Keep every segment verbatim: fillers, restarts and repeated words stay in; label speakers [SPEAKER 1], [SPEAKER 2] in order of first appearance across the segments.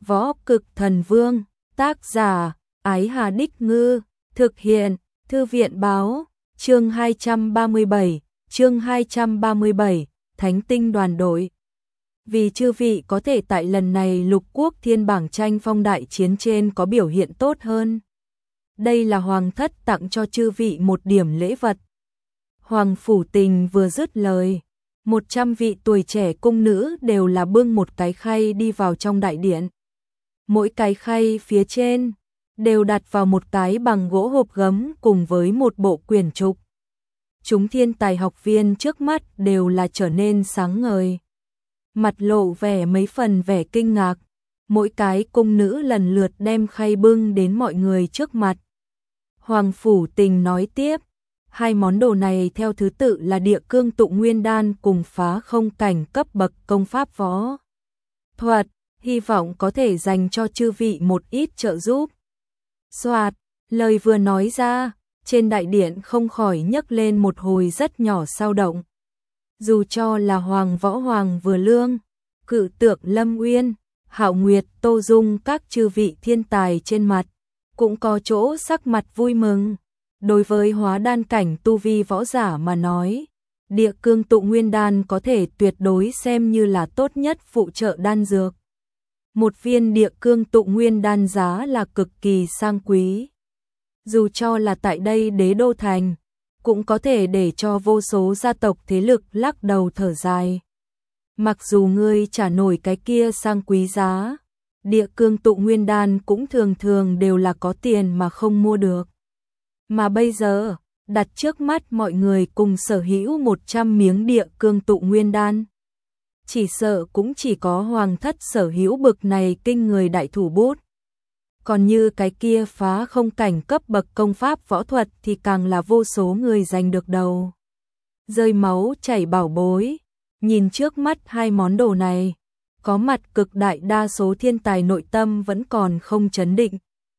[SPEAKER 1] Võ Cực Thần Vương, tác giả, Ái Hà Đích Ngư, thực hiện, Thư viện báo, chương hai trăm ba mươi bảy, chương hai trăm ba mươi bảy, Thánh Tinh đoàn đội. Vì chư vị có thể tại lần này lục quốc thiên bảng tranh phong đại chiến trên có biểu hiện tốt hơn. Đây là Hoàng thất tặng cho chư vị một điểm lễ vật. Hoàng Phủ Tình vừa dứt lời, một trăm vị tuổi trẻ cung nữ đều là bưng một cái khay đi vào trong đại điện. Mỗi cái khay phía trên đều đặt vào một cái bằng gỗ hộp gấm cùng với một bộ quyển trục. Chúng thiên tài học viên trước mắt đều là trở nên sáng ngời, mặt lộ vẻ mấy phần vẻ kinh ngạc. Mỗi cái cung nữ lần lượt đem khay bưng đến mọi người trước mặt. Hoàng Phủ Tình nói tiếp, hai món đồ này theo thứ tự là Địa Cương Tụ Nguyên Đan cùng Phá Không Cảnh cấp bậc công pháp võ thuật, hy vọng có thể dành cho chư vị một ít trợ giúp. Soạt, lời vừa nói ra, trên đại điện không khỏi nhấc lên một hồi rất nhỏ xao động. Dù cho là Hoàng Võ Hoàng Vừa Lương, Cự Tượng Lâm Uyên, Hạo Nguyệt, Tô Dung các chư vị thiên tài trên mặt cũng có chỗ sắc mặt vui mừng. Đối với hóa đan cảnh tu vi võ giả mà nói, Địa Cương Tụ Nguyên Đan có thể tuyệt đối xem như là tốt nhất phụ trợ đan dược. Một viên Địa Cương Tụ Nguyên Đan giá là cực kỳ sang quý. Dù cho là tại đây Đế Đô Thành, cũng có thể để cho vô số gia tộc thế lực lắc đầu thở dài. Mặc dù ngươi trả nổi cái kia sang quý giá, Địa Cương Tụ Nguyên Đan cũng thường thường đều là có tiền mà không mua được. Mà bây giờ, đặt trước mắt mọi người cùng sở hữu một trăm miếng Địa Cương Tụ Nguyên Đan. Chỉ sợ cũng chỉ có Hoàng thất sở hữu bực này kinh người đại thủ bút. Còn như cái kia Phá Không Cảnh cấp bậc công pháp võ thuật thì càng là vô số người giành được đầu rơi máu chảy bảo bối. Nhìn trước mắt hai món đồ này, có mặt cực đại đa số thiên tài nội tâm vẫn còn không chấn định.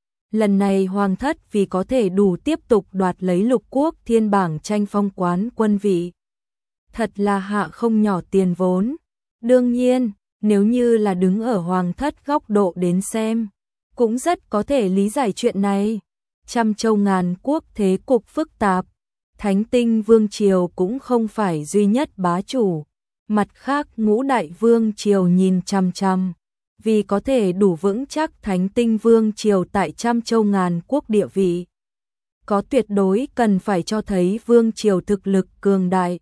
[SPEAKER 1] Lần này Hoàng thất vì có thể đủ tiếp tục đoạt lấy lục quốc thiên bảng tranh phong quán quân vị, thật là hạ không nhỏ tiền vốn. Đương nhiên, nếu như là đứng ở Hoàng thất góc độ đến xem, cũng rất có thể lý giải chuyện này. Trăm châu ngàn quốc thế cục phức tạp, Thánh Tinh Vương Triều cũng không phải duy nhất bá chủ. Mặt khác ngũ đại vương triều nhìn chằm chằm, vì có thể đủ vững chắc Thánh Tinh Vương Triều tại trăm châu ngàn quốc địa vị, có tuyệt đối cần phải cho thấy vương triều thực lực cường đại.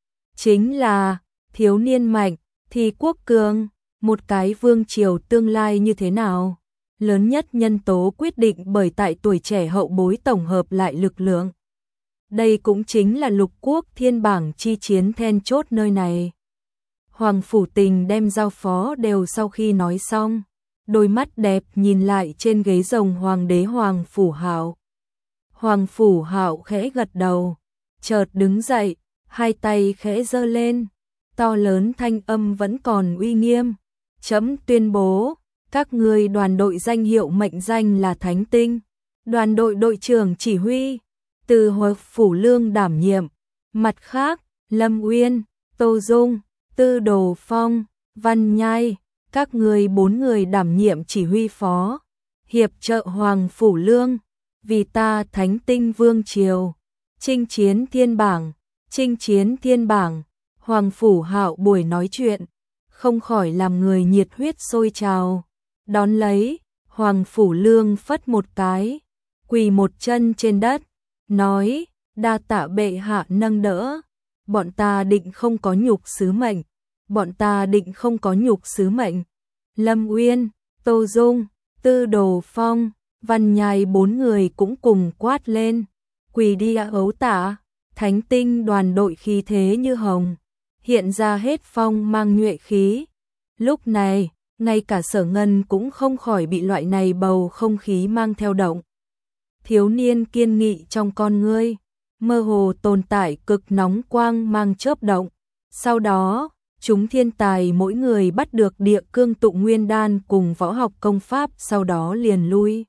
[SPEAKER 1] Chính là thiếu niên mạnh thì quốc cường, một cái vương triều tương lai như thế nào, lớn nhất nhân tố quyết định bởi tại tuổi trẻ hậu bối tổng hợp lại lực lượng. Đây cũng chính là lục quốc thiên bảng chi chiến then chốt nơi này. Hoàng Phủ Tình đem giao phó đều sau khi nói xong, đôi mắt đẹp nhìn lại trên ghế rồng Hoàng đế Hoàng Phủ Hạo. Hoàng Phủ Hạo khẽ gật đầu, chợt đứng dậy, hai tay khẽ giơ lên, to lớn thanh âm vẫn còn uy nghiêm. Chấm tuyên bố, các ngươi đoàn đội danh hiệu mệnh danh là Thánh Tinh, đoàn đội đội trưởng chỉ huy từ Hoàng Phủ Lương đảm nhiệm. Mặt khác, Lâm Uyên, Tô Dung, Tư Đồ Phong, Văn Nhai, các người bốn người đảm nhiệm chỉ huy phó, hiệp trợ Hoàng Phủ Lương, vì ta Thánh Tinh Vương Triều, chinh chiến thiên bảng, chinh chiến thiên bảng. Hoàng Phủ Hạo buổi nói chuyện, không khỏi làm người nhiệt huyết sôi trào. Đón lấy, Hoàng Phủ Lương phất một cái, quỳ một chân trên đất, nói, đa tạ bệ hạ nâng đỡ. Bọn ta định không có nhục sứ mệnh, bọn ta định không có nhục sứ mệnh. Lâm Uyên, Tô Dung, Tư Đồ Phong, Văn Nhai bốn người cũng cùng quát lên, quỳ đi ấu tạ. Thánh Tinh đoàn đội khí thế như hồng, hiện ra hết phong mang nhuệ khí. Lúc này, ngay cả Sở Ngân cũng không khỏi bị loại này bầu không khí mang theo động. Thiếu niên kiên nghị trong con ngươi, mơ hồ tồn tại cực nóng quang mang chớp động. Sau đó, chúng thiên tài mỗi người bắt được Địa Cương Tụ Nguyên Đan cùng võ học công pháp, sau đó liền lui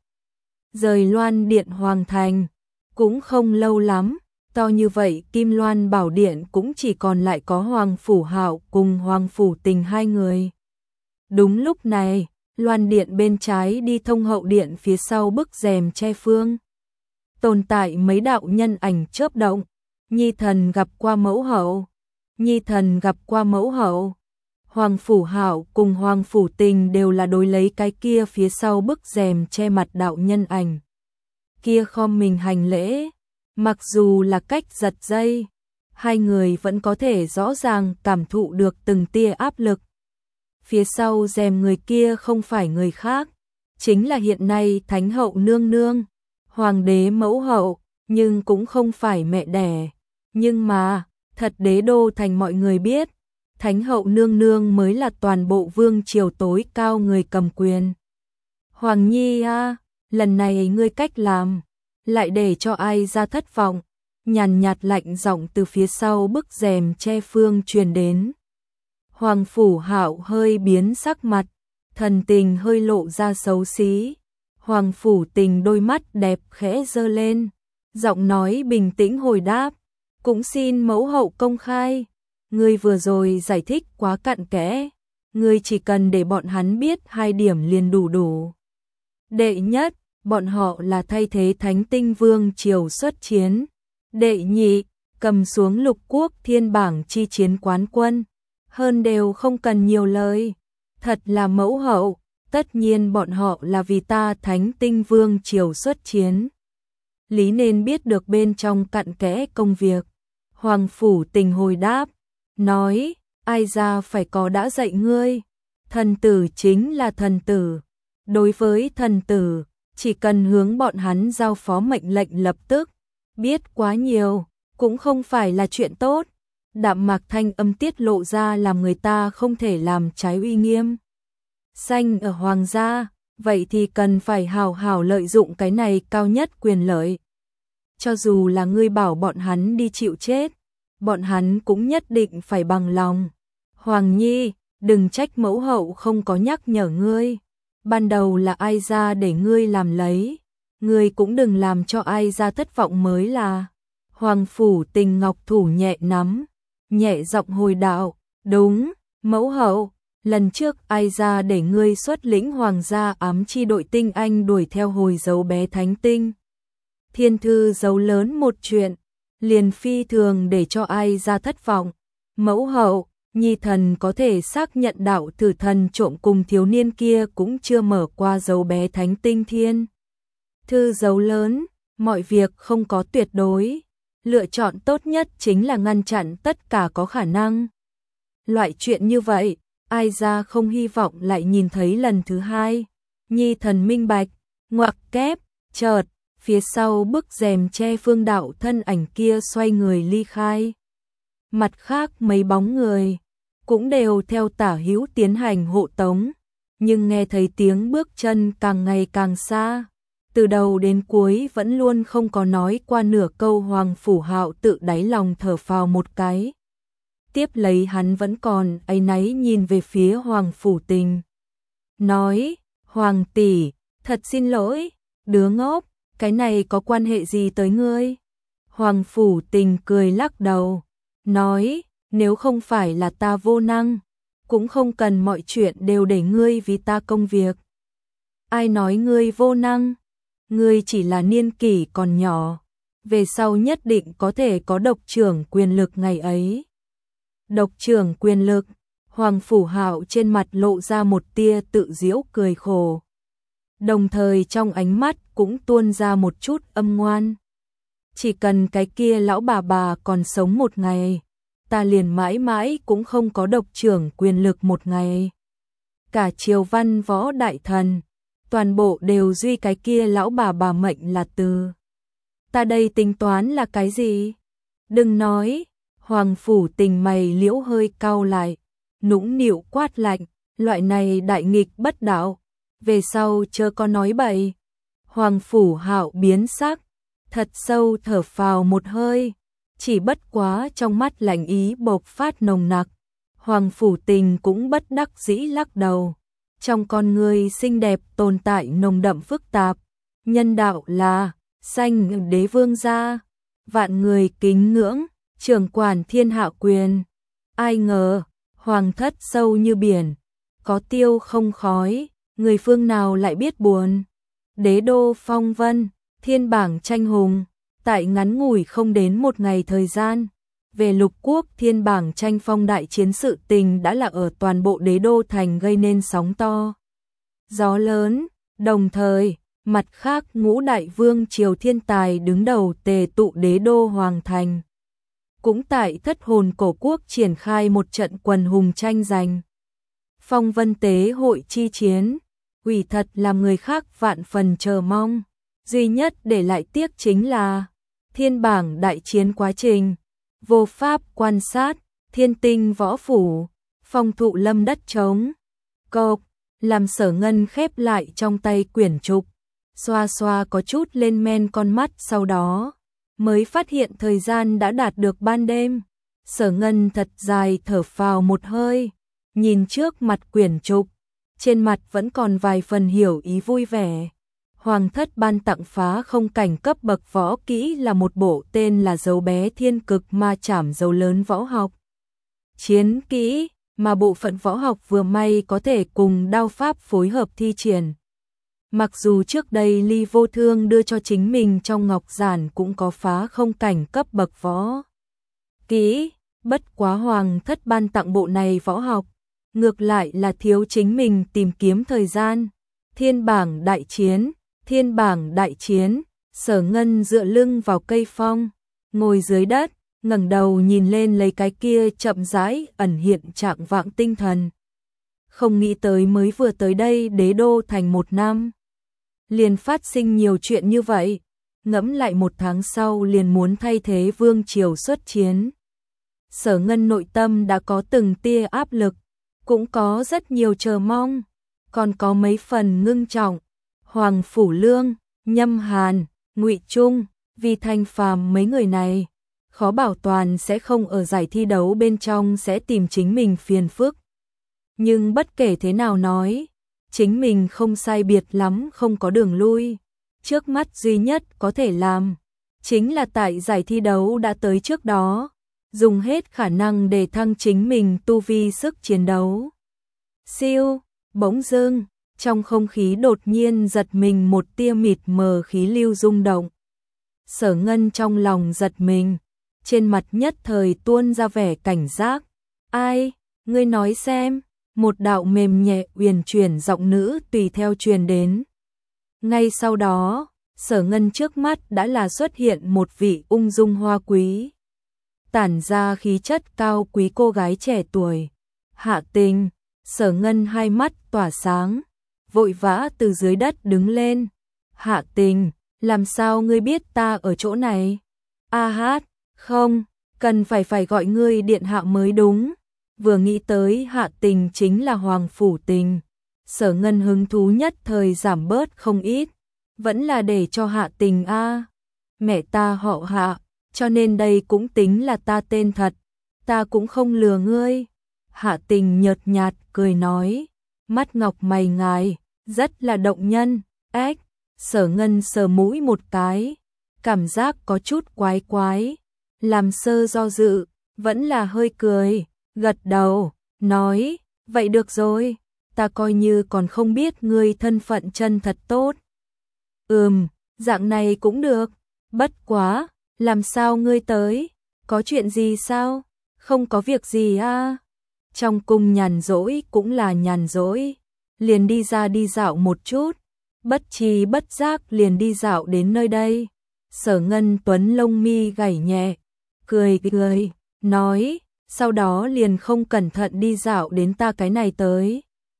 [SPEAKER 1] rời Loan Điện Hoàng thành. Cũng không lâu lắm, to như vậy Kim Loan Bảo Điện cũng chỉ còn lại có Hoàng Phủ Hạo cùng Hoàng Phủ Tình hai người. Đúng lúc này, loan điện bên trái đi thông hậu điện phía sau bức rèm che phương. Tồn tại mấy đạo nhân ảnh chớp động, Nhi thần gặp qua mẫu hậu, Nhi thần gặp qua mẫu hậu. Hoàng Phủ Hạo cùng Hoàng Phủ Tình đều là đối lấy cái kia phía sau bức rèm che mặt đạo nhân ảnh. Kia khom mình hành lễ, mặc dù là cách giật dây, hai người vẫn có thể rõ ràng cảm thụ được từng tia áp lực. Phía sau rèm người kia không phải người khác, chính là hiện nay Thánh hậu nương nương, Hoàng đế mẫu hậu, nhưng cũng không phải mẹ đẻ. Nhưng mà, thật đế đô thành mọi người biết, Thánh hậu nương nương mới là toàn bộ vương triều tối cao người cầm quyền. Hoàng Nhi a, lần này ngươi cách làm, lại để cho ai ra thất vọng, nhàn nhạt lạnh giọng từ phía sau bức rèm che phương truyền đến. Hoàng Phủ Hạo hơi biến sắc mặt, thần tình hơi lộ ra xấu xí. Hoàng Phủ Tình đôi mắt đẹp khẽ giơ lên, giọng nói bình tĩnh hồi đáp, cũng xin mẫu hậu công khai. Ngươi vừa rồi giải thích quá cặn kẽ, ngươi chỉ cần để bọn hắn biết hai điểm liền đủ đủ. Đệ nhất, bọn họ là thay thế Thánh Tinh Vương triều xuất chiến. Đệ nhị, cầm xuống lục quốc thiên bảng chi chiến quán quân. Hơn đều không cần nhiều lời. Thật là mẫu hậu, tất nhiên bọn họ là vì ta Thánh Tinh Vương triều xuất chiến. Lý nên biết được bên trong cặn kẽ công việc. Hoàng Phủ Tình hồi đáp, nói, ai ra phải có đã dạy ngươi. Thần tử chính là thần tử. Đối với thần tử, chỉ cần hướng bọn hắn giao phó mệnh lệnh lập tức. Biết quá nhiều, cũng không phải là chuyện tốt. Đạm mạc thanh âm tiết lộ ra làm người ta không thể làm trái uy nghiêm. Sanh ở hoàng gia, vậy thì cần phải hào hào lợi dụng cái này cao nhất quyền lợi. Cho dù là ngươi bảo bọn hắn đi chịu chết, bọn hắn cũng nhất định phải bằng lòng. Hoàng Nhi, đừng trách mẫu hậu không có nhắc nhở ngươi. Ban đầu là ai ra để ngươi làm lấy, ngươi cũng đừng làm cho ai ra thất vọng mới là. Hoàng Phủ Tình ngọc thủ nhẹ nắm, nhẹ giọng hồi đạo, đúng, mẫu hậu, lần trước ai ra để ngươi xuất lĩnh hoàng gia ám chi đội tinh anh đuổi theo hồi dấu bé thánh tinh. Thiên thư giấu lớn một chuyện, liền phi thường để cho ai ra thất vọng. Mẫu hậu, Nhi thần có thể xác nhận đạo tử thần trộm cùng thiếu niên kia cũng chưa mở qua dấu bé thánh tinh thiên thư dấu lớn, mọi việc không có tuyệt đối. Lựa chọn tốt nhất chính là ngăn chặn tất cả có khả năng. Loại chuyện như vậy, ai ra không hy vọng lại nhìn thấy lần thứ hai. Nhi thần minh bạch, ngoặc kép, chợt, phía sau bức rèm che phương đạo thân ảnh kia xoay người ly khai. Mặt khác mấy bóng người, cũng đều theo tả hữu tiến hành hộ tống, nhưng nghe thấy tiếng bước chân càng ngày càng xa. Từ đầu đến cuối vẫn luôn không có nói qua nửa câu. Hoàng Phủ Hạo tự đáy lòng thở phào một cái. Tiếp lấy hắn vẫn còn áy náy nhìn về phía Hoàng Phủ Tình. Nói, Hoàng tỷ, thật xin lỗi, đứa ngốc, cái này có quan hệ gì tới ngươi? Hoàng Phủ Tình cười lắc đầu, nói, nếu không phải là ta vô năng, cũng không cần mọi chuyện đều để ngươi vì ta công việc. Ai nói ngươi vô năng? Ngươi chỉ là niên kỷ còn nhỏ, về sau nhất định có thể có độc trưởng quyền lực ngày ấy. Độc trưởng quyền lực, Hoàng Phủ Hạo trên mặt lộ ra một tia tự giễu cười khổ. Đồng thời trong ánh mắt cũng tuôn ra một chút âm ngoan. Chỉ cần cái kia lão bà bà còn sống một ngày, ta liền mãi mãi cũng không có độc trưởng quyền lực một ngày. Cả triều văn võ đại thần, toàn bộ đều duy cái kia lão bà bà mệnh là từ. Ta đây tính toán là cái gì? Đừng nói. Hoàng Phủ Tình mày liễu hơi cau lại, nũng nịu quát lạnh, loại này đại nghịch bất đạo, về sau chớ có nói bậy. Hoàng Phủ Hạo biến sắc, thật sâu thở phào một hơi, chỉ bất quá trong mắt lạnh ý bộc phát nồng nặc. Hoàng Phủ Tình cũng bất đắc dĩ lắc đầu, trong con người xinh đẹp tồn tại nồng đậm phức tạp. Nhân đạo là sanh đế vương gia, vạn người kính ngưỡng, trưởng quản thiên hạ quyền. Ai ngờ, hoàng thất sâu như biển, có tiêu không khói, người phương nào lại biết buồn. Đế đô phong vân, thiên bảng tranh hùng, tại ngắn ngủi không đến một ngày thời gian. Về lục quốc thiên bảng tranh phong đại chiến sự tình đã là ở toàn bộ đế đô thành gây nên sóng to. Gió lớn, đồng thời, mặt khác ngũ đại vương triều thiên tài đứng đầu tề tụ đế đô hoàng thành. Cũng tại thất hồn cổ quốc triển khai một trận quần hùng tranh giành. Phong vân tế hội chi chiến, ủy thật làm người khác vạn phần chờ mong. Duy nhất để lại tiếc chính là thiên bảng đại chiến quá trình. Vô pháp quan sát, thiên tinh võ phủ, phong thụ lâm đất trống. Cộp, làm Sở Ngân khép lại trong tay quyển trục, xoa xoa có chút lên men con mắt, sau đó mới phát hiện thời gian đã đạt được ban đêm. Sở Ngân thật dài thở phào một hơi, nhìn trước mặt quyển trục, trên mặt vẫn còn vài phần hiểu ý vui vẻ. Hoàng thất ban tặng phá không cảnh cấp bậc võ kỹ là một bộ tên là dấu bé thiên cực ma chảm dấu lớn võ học. Chiến kỹ mà bộ phận võ học vừa may có thể cùng đao pháp phối hợp thi triển. Mặc dù trước đây Ly Vô Thương đưa cho chính mình trong ngọc giản cũng có phá không cảnh cấp bậc võ kỹ, bất quá hoàng thất ban tặng bộ này võ học, ngược lại là thiếu chính mình tìm kiếm thời gian. Thiên bảng đại chiến, thiên bảng đại chiến, Sở Ngân dựa lưng vào cây phong, ngồi dưới đất, ngẩng đầu nhìn lên lấy cái kia chậm rãi ẩn hiện trạng vạng tinh thần. Không nghĩ tới mới vừa tới đây đế đô thành một năm, liền phát sinh nhiều chuyện như vậy, ngẫm lại một tháng sau liền muốn thay thế vương triều xuất chiến. Sở Ngân nội tâm đã có từng tia áp lực, cũng có rất nhiều chờ mong, còn có mấy phần ngưng trọng. Hoàng Phủ Lương, Nhâm Hàn, Ngụy Trung, Vi Thanh Phàm mấy người này, khó bảo toàn sẽ không ở giải thi đấu bên trong sẽ tìm chính mình phiền phức. Nhưng bất kể thế nào nói, chính mình không sai biệt lắm không có đường lui. Trước mắt duy nhất có thể làm, chính là tại giải thi đấu đã tới trước đó, dùng hết khả năng để thăng chính mình tu vi sức chiến đấu. Siêu, bỗng dưng, trong không khí đột nhiên giật mình một tia mịt mờ khí lưu rung động. Sở Ngân trong lòng giật mình, trên mặt nhất thời tuôn ra vẻ cảnh giác. Ai, ngươi nói xem, một đạo mềm nhẹ uyển chuyển giọng nữ tùy theo truyền đến. Ngay sau đó, Sở Ngân trước mắt đã là xuất hiện một vị ung dung hoa quý, tản ra khí chất cao quý cô gái trẻ tuổi. Hạ Tình. Sở Ngân hai mắt tỏa sáng, vội vã từ dưới đất đứng lên. Hạ Tình, làm sao ngươi biết ta ở chỗ này? A hát, không, cần phải phải gọi ngươi điện hạ mới đúng. Vừa nghĩ tới Hạ Tình chính là Hoàng Phủ Tình, Sở Ngân hứng thú nhất thời giảm bớt không ít. Vẫn là để cho Hạ Tình a. Mẹ ta họ Hạ, cho nên đây cũng tính là ta tên thật, ta cũng không lừa ngươi. Hạ Tình nhợt nhạt cười nói, mắt ngọc mày ngài, rất là động nhân. Ếch, Sở Ngân sờ mũi một cái, cảm giác có chút quái quái, làm sơ do dự, vẫn là hơi cười, gật đầu, nói, vậy được rồi, ta coi như còn không biết ngươi thân phận chân thật tốt. Ừm, dạng này cũng được, bất quá, làm sao ngươi tới, có chuyện gì sao? Không có việc gì a. Trong cung nhàn rỗi cũng là nhàn rỗi, liền đi ra đi dạo một chút, bất tri bất giác liền đi dạo đến nơi đây. Sở Ngân Tuấn lông mi gảy nhẹ, cười cười, nói, sau đó liền không cẩn thận đi dạo đến ta cái này tới.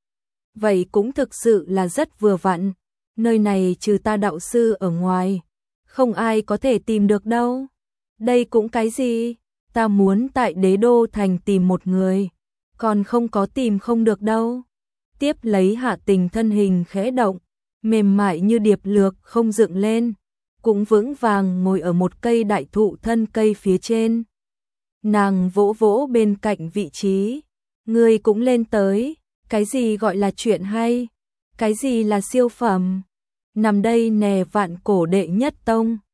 [SPEAKER 1] Vậy cũng thực sự là rất vừa vặn, nơi này trừ ta đạo sư ở ngoài, không ai có thể tìm được đâu. Đây cũng cái gì, ta muốn tại đế đô thành tìm một người, còn không có tìm không được đâu. Tiếp lấy Hạ Tình thân hình khẽ động, mềm mại như điệp lược không dựng lên, cũng vững vàng ngồi ở một cây đại thụ thân cây phía trên. Nàng vỗ vỗ bên cạnh vị trí, ngươi cũng lên tới, cái gì gọi là chuyện hay, cái gì là siêu phẩm, nằm đây nè vạn cổ đệ nhất tông,